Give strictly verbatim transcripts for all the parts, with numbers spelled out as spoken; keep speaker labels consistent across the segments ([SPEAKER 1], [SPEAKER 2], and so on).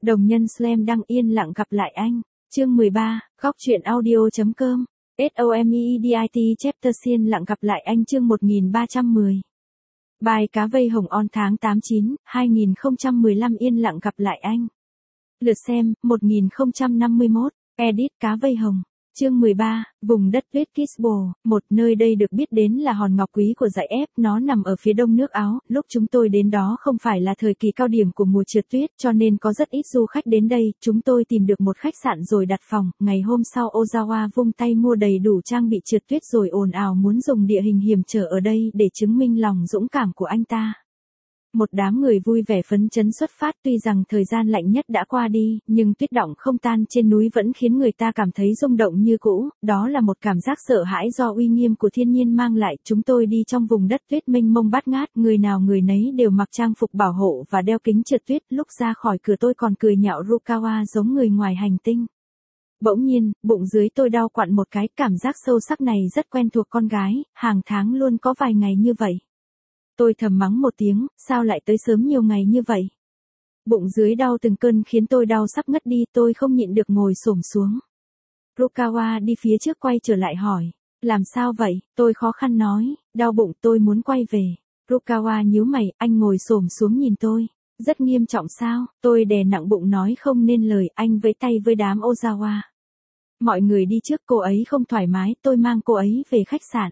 [SPEAKER 1] Đồng nhân Slam đang yên lặng gặp lại anh. Chương mười ba, góc truyện audio.com. SOMEDIT chapter yên lặng gặp lại anh chương một nghìn ba trăm mười. Bài cá vây hồng on tháng tám chín, hai nghìn không trăm mười lăm yên lặng gặp lại anh. Lượt xem, một nghìn không trăm năm mươi mốt. Edit cá vây hồng. Chương mười ba, vùng đất tuyết Kisbo, một nơi đây được biết đến là hòn ngọc quý của dãy F, nó nằm ở phía đông nước Áo, lúc chúng tôi đến đó không phải là thời kỳ cao điểm của mùa trượt tuyết cho nên có rất ít du khách đến đây, chúng tôi tìm được một khách sạn rồi đặt phòng, ngày hôm sau Ozawa vung tay mua đầy đủ trang bị trượt tuyết rồi ồn ào muốn dùng địa hình hiểm trở ở đây để chứng minh lòng dũng cảm của anh ta. Một đám người vui vẻ phấn chấn xuất phát tuy rằng thời gian lạnh nhất đã qua đi, nhưng tuyết đọng không tan trên núi vẫn khiến người ta cảm thấy rung động như cũ, đó là một cảm giác sợ hãi do uy nghiêm của thiên nhiên mang lại. Chúng tôi đi trong vùng đất tuyết mênh mông bát ngát, người nào người nấy đều mặc trang phục bảo hộ và đeo kính trượt tuyết, lúc ra khỏi cửa tôi còn cười nhạo Rukawa giống người ngoài hành tinh. Bỗng nhiên, bụng dưới tôi đau quặn một cái, cảm giác sâu sắc này rất quen thuộc con gái, hàng tháng luôn có vài ngày như vậy. Tôi thầm mắng một tiếng, sao lại tới sớm nhiều ngày như vậy? Bụng dưới đau từng cơn khiến tôi đau sắp ngất đi, tôi không nhịn được ngồi xổm xuống. Rukawa đi phía trước quay trở lại hỏi, làm sao vậy? Tôi khó khăn nói, đau bụng tôi muốn quay về. Rukawa nhíu mày, anh ngồi xổm xuống nhìn tôi. Rất nghiêm trọng sao? Tôi đè nặng bụng nói không nên lời, anh vẫy tay với đám Ozawa. Mọi người đi trước, cô ấy không thoải mái, tôi mang cô ấy về khách sạn.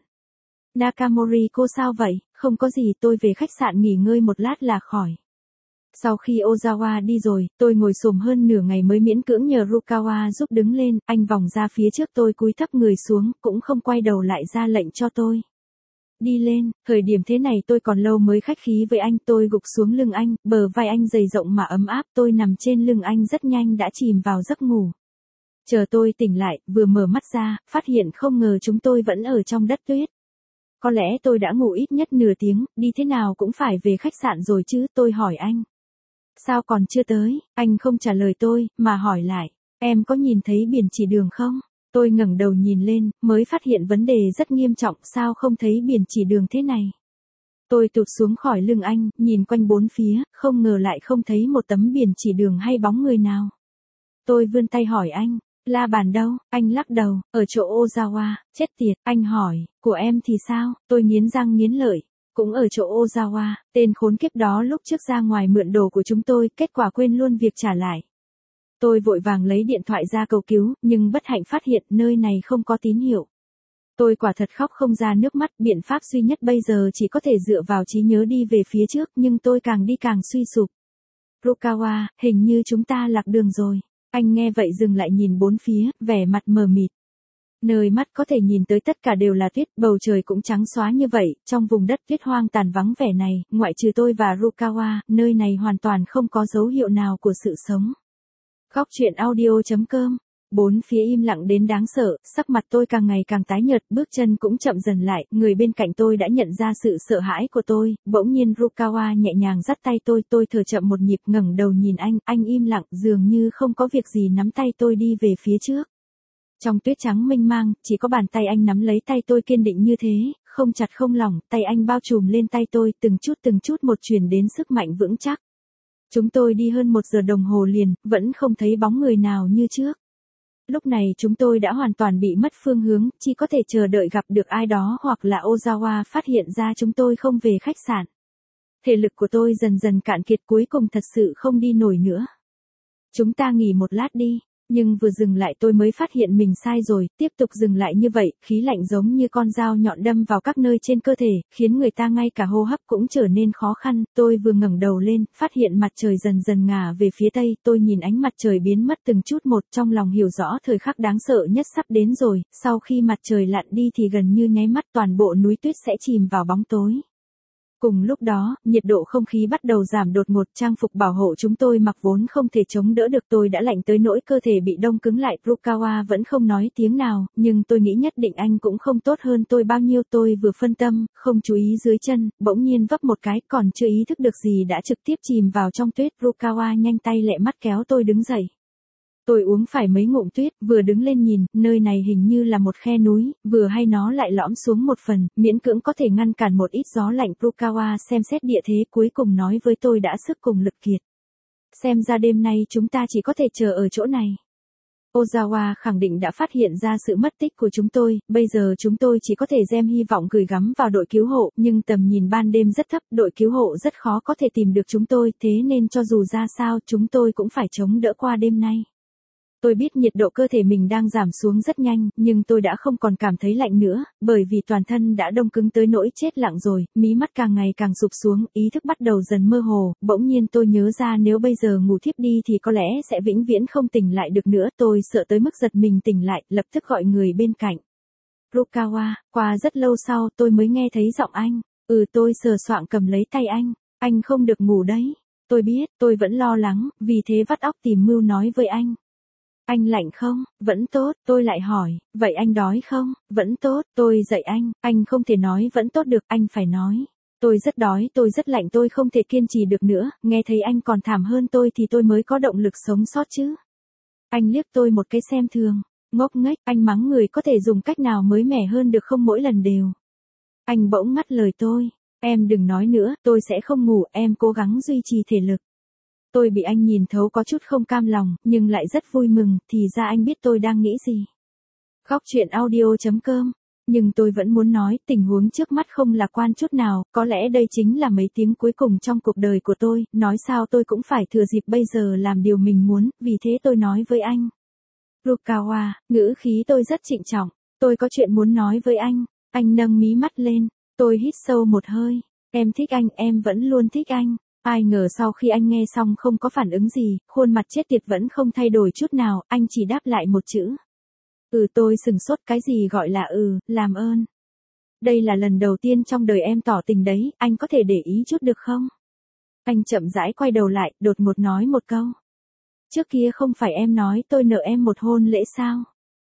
[SPEAKER 1] Nakamori cô sao vậy? Không có gì, tôi về khách sạn nghỉ ngơi một lát là khỏi. Sau khi Ozawa đi rồi, tôi ngồi xổm hơn nửa ngày mới miễn cưỡng nhờ Rukawa giúp đứng lên, anh vòng ra phía trước tôi cúi thấp người xuống, cũng không quay đầu lại ra lệnh cho tôi. Đi lên, thời điểm thế này tôi còn lâu mới khách khí với anh, tôi gục xuống lưng anh, bờ vai anh dày rộng mà ấm áp, tôi nằm trên lưng anh rất nhanh đã chìm vào giấc ngủ. Chờ tôi tỉnh lại, vừa mở mắt ra, phát hiện không ngờ chúng tôi vẫn ở trong đất tuyết. Có lẽ tôi đã ngủ ít nhất nửa tiếng, đi thế nào cũng phải về khách sạn rồi chứ, tôi hỏi anh. Sao còn chưa tới? Anh không trả lời tôi, mà hỏi lại, em có nhìn thấy biển chỉ đường không? Tôi ngẩng đầu nhìn lên, mới phát hiện vấn đề rất nghiêm trọng, sao không thấy biển chỉ đường thế này? Tôi tụt xuống khỏi lưng anh, nhìn quanh bốn phía, không ngờ lại không thấy một tấm biển chỉ đường hay bóng người nào. Tôi vươn tay hỏi anh. La bàn đâu? Anh lắc đầu, ở chỗ Ozawa, chết tiệt, anh hỏi, của em thì sao? Tôi nghiến răng nghiến lợi, cũng ở chỗ Ozawa, tên khốn kiếp đó lúc trước ra ngoài mượn đồ của chúng tôi, kết quả quên luôn việc trả lại. Tôi vội vàng lấy điện thoại ra cầu cứu, nhưng bất hạnh phát hiện nơi này không có tín hiệu. Tôi quả thật khóc không ra nước mắt, biện pháp duy nhất bây giờ chỉ có thể dựa vào trí nhớ đi về phía trước, nhưng tôi càng đi càng suy sụp. Rukawa, hình như chúng ta lạc đường rồi. Anh nghe vậy dừng lại nhìn bốn phía, vẻ mặt mờ mịt. Nơi mắt có thể nhìn tới tất cả đều là tuyết, bầu trời cũng trắng xóa như vậy, trong vùng đất tuyết hoang tàn vắng vẻ này, ngoại trừ tôi và Rukawa, nơi này hoàn toàn không có dấu hiệu nào của sự sống. Góc truyện audio.com. Bốn phía im lặng đến đáng sợ, sắc mặt tôi càng ngày càng tái nhợt, bước chân cũng chậm dần lại, người bên cạnh tôi đã nhận ra sự sợ hãi của tôi, bỗng nhiên Rukawa nhẹ nhàng dắt tay tôi, tôi thở chậm một nhịp ngẩng đầu nhìn anh, anh im lặng, dường như không có việc gì nắm tay tôi đi về phía trước. Trong tuyết trắng mênh mang, chỉ có bàn tay anh nắm lấy tay tôi kiên định như thế, không chặt không lỏng, tay anh bao trùm lên tay tôi, từng chút từng chút một truyền đến sức mạnh vững chắc. Chúng tôi đi hơn một giờ đồng hồ liền, vẫn không thấy bóng người nào như trước. Lúc này chúng tôi đã hoàn toàn bị mất phương hướng, chỉ có thể chờ đợi gặp được ai đó hoặc là Ozawa phát hiện ra chúng tôi không về khách sạn. Thể lực của tôi dần dần cạn kiệt, cuối cùng thật sự không đi nổi nữa. Chúng ta nghỉ một lát đi, nhưng vừa dừng lại tôi mới phát hiện mình sai rồi, tiếp tục dừng lại như vậy, khí lạnh giống như con dao nhọn đâm vào các nơi trên cơ thể, khiến người ta ngay cả hô hấp cũng trở nên khó khăn. Tôi vừa ngẩng đầu lên, phát hiện mặt trời dần dần ngả về phía tây, tôi nhìn ánh mặt trời biến mất từng chút một, trong lòng hiểu rõ thời khắc đáng sợ nhất sắp đến rồi, sau khi mặt trời lặn đi thì gần như nháy mắt toàn bộ núi tuyết sẽ chìm vào bóng tối. Cùng lúc đó, nhiệt độ không khí bắt đầu giảm đột ngột, trang phục bảo hộ chúng tôi mặc vốn không thể chống đỡ được, tôi đã lạnh tới nỗi cơ thể bị đông cứng lại. Rukawa vẫn không nói tiếng nào, nhưng tôi nghĩ nhất định anh cũng không tốt hơn tôi bao nhiêu. Tôi vừa phân tâm, không chú ý dưới chân, bỗng nhiên vấp một cái, còn chưa ý thức được gì đã trực tiếp chìm vào trong tuyết. Rukawa nhanh tay lẹ mắt kéo tôi đứng dậy. Tôi uống phải mấy ngụm tuyết, vừa đứng lên nhìn, nơi này hình như là một khe núi, vừa hay nó lại lõm xuống một phần, miễn cưỡng có thể ngăn cản một ít gió lạnh. Rukawa xem xét địa thế cuối cùng nói với tôi đã sức cùng lực kiệt. xem ra đêm nay chúng ta chỉ có thể chờ ở chỗ này. Ozawa khẳng định đã phát hiện ra sự mất tích của chúng tôi, bây giờ chúng tôi chỉ có thể đem hy vọng gửi gắm vào đội cứu hộ, nhưng tầm nhìn ban đêm rất thấp, đội cứu hộ rất khó có thể tìm được chúng tôi, thế nên cho dù ra sao chúng tôi cũng phải chống đỡ qua đêm nay. Tôi biết nhiệt độ cơ thể mình đang giảm xuống rất nhanh, nhưng tôi đã không còn cảm thấy lạnh nữa, bởi vì toàn thân đã đông cứng tới nỗi chết lặng rồi, mí mắt càng ngày càng sụp xuống, ý thức bắt đầu dần mơ hồ, bỗng nhiên tôi nhớ ra nếu bây giờ ngủ thiếp đi thì có lẽ sẽ vĩnh viễn không tỉnh lại được nữa, tôi sợ tới mức giật mình tỉnh lại, lập tức gọi người bên cạnh. Rukawa, qua rất lâu sau tôi mới nghe thấy giọng anh, ừ tôi sờ soạng cầm lấy tay anh, anh không được ngủ đấy. Tôi biết, tôi vẫn lo lắng, vì thế vắt óc tìm mưu nói với anh. Anh lạnh không? Vẫn tốt, tôi lại hỏi, vậy anh đói không? Vẫn tốt, tôi dạy anh, anh không thể nói vẫn tốt được, anh phải nói. Tôi rất đói, tôi rất lạnh, tôi không thể kiên trì được nữa, nghe thấy anh còn thảm hơn tôi thì tôi mới có động lực sống sót chứ. Anh liếc tôi một cái xem thường, ngốc nghếch, anh mắng người có thể dùng cách nào mới mẻ hơn được không mỗi lần đều. Anh bỗng ngắt lời tôi, em đừng nói nữa, tôi sẽ không ngủ, em cố gắng duy trì thể lực. Tôi bị anh nhìn thấu có chút không cam lòng, nhưng lại rất vui mừng, thì ra anh biết tôi đang nghĩ gì. Góc truyện audio chấm com. Nhưng tôi vẫn muốn nói, tình huống trước mắt không lạc quan chút nào, có lẽ đây chính là mấy tiếng cuối cùng trong cuộc đời của tôi, nói sao tôi cũng phải thừa dịp bây giờ làm điều mình muốn, vì thế tôi nói với anh. Rukawa, ngữ khí tôi rất trịnh trọng, tôi có chuyện muốn nói với anh. Anh nâng mí mắt lên, tôi hít sâu một hơi, em thích anh, em vẫn luôn thích anh. Ai ngờ sau khi anh nghe xong không có phản ứng gì, khuôn mặt chết tiệt vẫn không thay đổi chút nào, anh chỉ đáp lại một chữ. Ừ, tôi sừng sốt, cái gì gọi là ừ, làm ơn. Đây là lần đầu tiên trong đời em tỏ tình đấy, anh có thể để ý chút được không? Anh chậm rãi quay đầu lại, đột ngột nói một câu. Trước kia không phải em nói tôi nợ em một hôn lễ sao?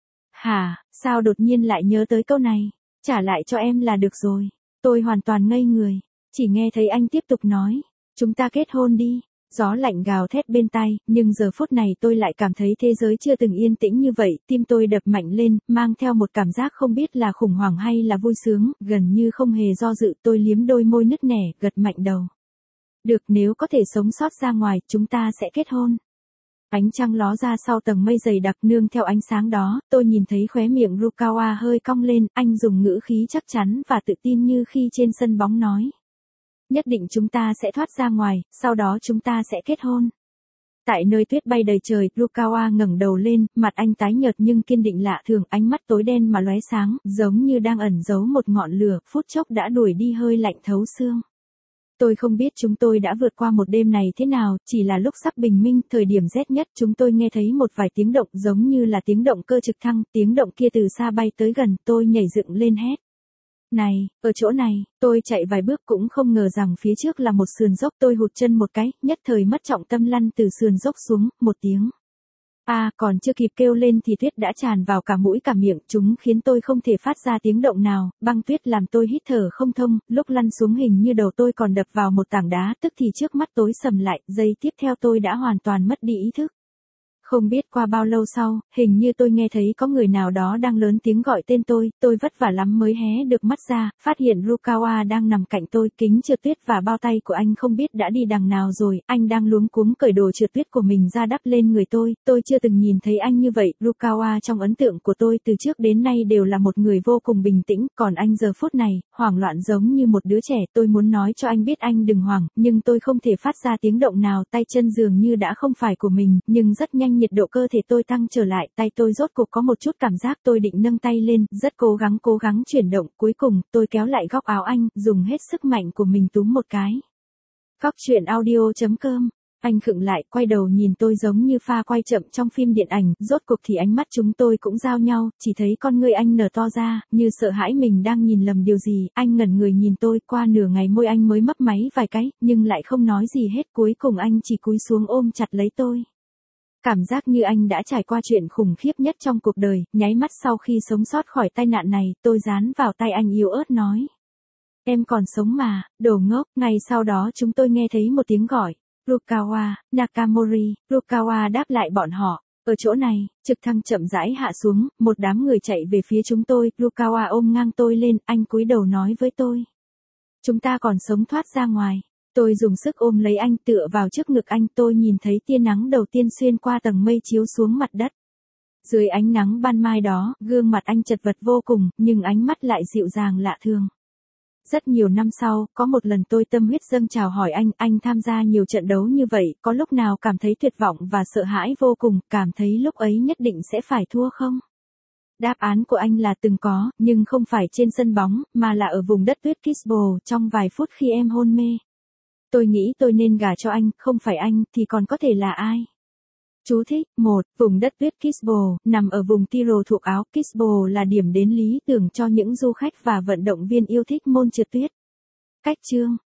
[SPEAKER 1] Hả, sao đột nhiên lại nhớ tới câu này? Trả lại cho em là được rồi. Tôi hoàn toàn ngây người, chỉ nghe thấy anh tiếp tục nói. Chúng ta kết hôn đi. Gió lạnh gào thét bên tai, nhưng giờ phút này tôi lại cảm thấy thế giới chưa từng yên tĩnh như vậy, tim tôi đập mạnh lên, mang theo một cảm giác không biết là khủng hoảng hay là vui sướng, gần như không hề do dự, tôi liếm đôi môi nứt nẻ, gật mạnh đầu. Được, nếu có thể sống sót ra ngoài, chúng ta sẽ kết hôn. Ánh trăng ló ra sau tầng mây dày đặc, nương theo ánh sáng đó, tôi nhìn thấy khóe miệng Rukawa hơi cong lên, anh dùng ngữ khí chắc chắn và tự tin như khi trên sân bóng nói. Nhất định chúng ta sẽ thoát ra ngoài, sau đó chúng ta sẽ kết hôn. Tại nơi tuyết bay đầy trời, Rukawa ngẩng đầu lên, mặt anh tái nhợt nhưng kiên định lạ thường, ánh mắt tối đen mà lóe sáng, giống như đang ẩn giấu một ngọn lửa, phút chốc đã đuổi đi hơi lạnh thấu xương. Tôi không biết chúng tôi đã vượt qua một đêm này thế nào, chỉ là lúc sắp bình minh, thời điểm rét nhất, chúng tôi nghe thấy một vài tiếng động giống như là tiếng động cơ trực thăng, tiếng động kia từ xa bay tới gần, tôi nhảy dựng lên hét. Này, ở chỗ này, tôi chạy vài bước cũng không ngờ rằng phía trước là một sườn dốc, tôi hụt chân một cái, nhất thời mất trọng tâm lăn từ sườn dốc xuống, một tiếng. À, còn chưa kịp kêu lên thì tuyết đã tràn vào cả mũi cả miệng, chúng khiến tôi không thể phát ra tiếng động nào, băng tuyết làm tôi hít thở không thông, lúc lăn xuống hình như đầu tôi còn đập vào một tảng đá, tức thì trước mắt tối sầm lại, giây tiếp theo tôi đã hoàn toàn mất đi ý thức. Không biết qua bao lâu sau, hình như tôi nghe thấy có người nào đó đang lớn tiếng gọi tên tôi, tôi vất vả lắm mới hé được mắt ra, phát hiện Rukawa đang nằm cạnh tôi, kính trượt tuyết và bao tay của anh không biết đã đi đằng nào rồi, anh đang luống cuống cởi đồ trượt tuyết của mình ra đắp lên người tôi, tôi chưa từng nhìn thấy anh như vậy, Rukawa trong ấn tượng của tôi từ trước đến nay đều là một người vô cùng bình tĩnh, còn anh giờ phút này, hoảng loạn giống như một đứa trẻ, tôi muốn nói cho anh biết anh đừng hoảng, nhưng tôi không thể phát ra tiếng động nào, tay chân dường như đã không phải của mình, nhưng rất nhanh nhiệt độ cơ thể tôi tăng trở lại, tay tôi rốt cục có một chút cảm giác, tôi định nâng tay lên, rất cố gắng cố gắng chuyển động, cuối cùng, tôi kéo lại góc áo anh, dùng hết sức mạnh của mình túm một cái. Góc truyện audio chấm com. Anh khựng lại, quay đầu nhìn tôi giống như pha quay chậm trong phim điện ảnh, rốt cuộc thì ánh mắt chúng tôi cũng giao nhau, chỉ thấy con ngươi anh nở to ra, như sợ hãi mình đang nhìn lầm điều gì, anh ngẩn người nhìn tôi, qua nửa ngày môi anh mới mấp máy vài cái, nhưng lại không nói gì hết, cuối cùng anh chỉ cúi xuống ôm chặt lấy tôi. Cảm giác như anh đã trải qua chuyện khủng khiếp nhất trong cuộc đời, nháy mắt sau khi sống sót khỏi tai nạn này, tôi dán vào tay anh yếu ớt nói. Em còn sống mà, đồ ngốc, ngày sau đó chúng tôi nghe thấy một tiếng gọi. Rukawa, Nakamori, Rukawa đáp lại bọn họ. Ở chỗ này, trực thăng chậm rãi hạ xuống, một đám người chạy về phía chúng tôi, Rukawa ôm ngang tôi lên, anh cúi đầu nói với tôi. Chúng ta còn sống thoát ra ngoài. Tôi dùng sức ôm lấy anh tựa vào trước ngực anh, tôi nhìn thấy tia nắng đầu tiên xuyên qua tầng mây chiếu xuống mặt đất. Dưới ánh nắng ban mai đó, gương mặt anh chật vật vô cùng, nhưng ánh mắt lại dịu dàng lạ thường. Rất nhiều năm sau, có một lần tôi tâm huyết dâng trào hỏi anh, anh tham gia nhiều trận đấu như vậy, có lúc nào cảm thấy tuyệt vọng và sợ hãi vô cùng, cảm thấy lúc ấy nhất định sẽ phải thua không? Đáp án của anh là từng có, nhưng không phải trên sân bóng, mà là ở vùng đất tuyết Kisbo, trong vài phút khi em hôn mê. Tôi nghĩ tôi nên gả cho anh, không phải anh, thì còn có thể là ai? Chú thích, một, vùng đất tuyết Kisbo, nằm ở vùng Tyrol thuộc Áo, Kisbo là điểm đến lý tưởng cho những du khách và vận động viên yêu thích môn trượt tuyết. Cách chương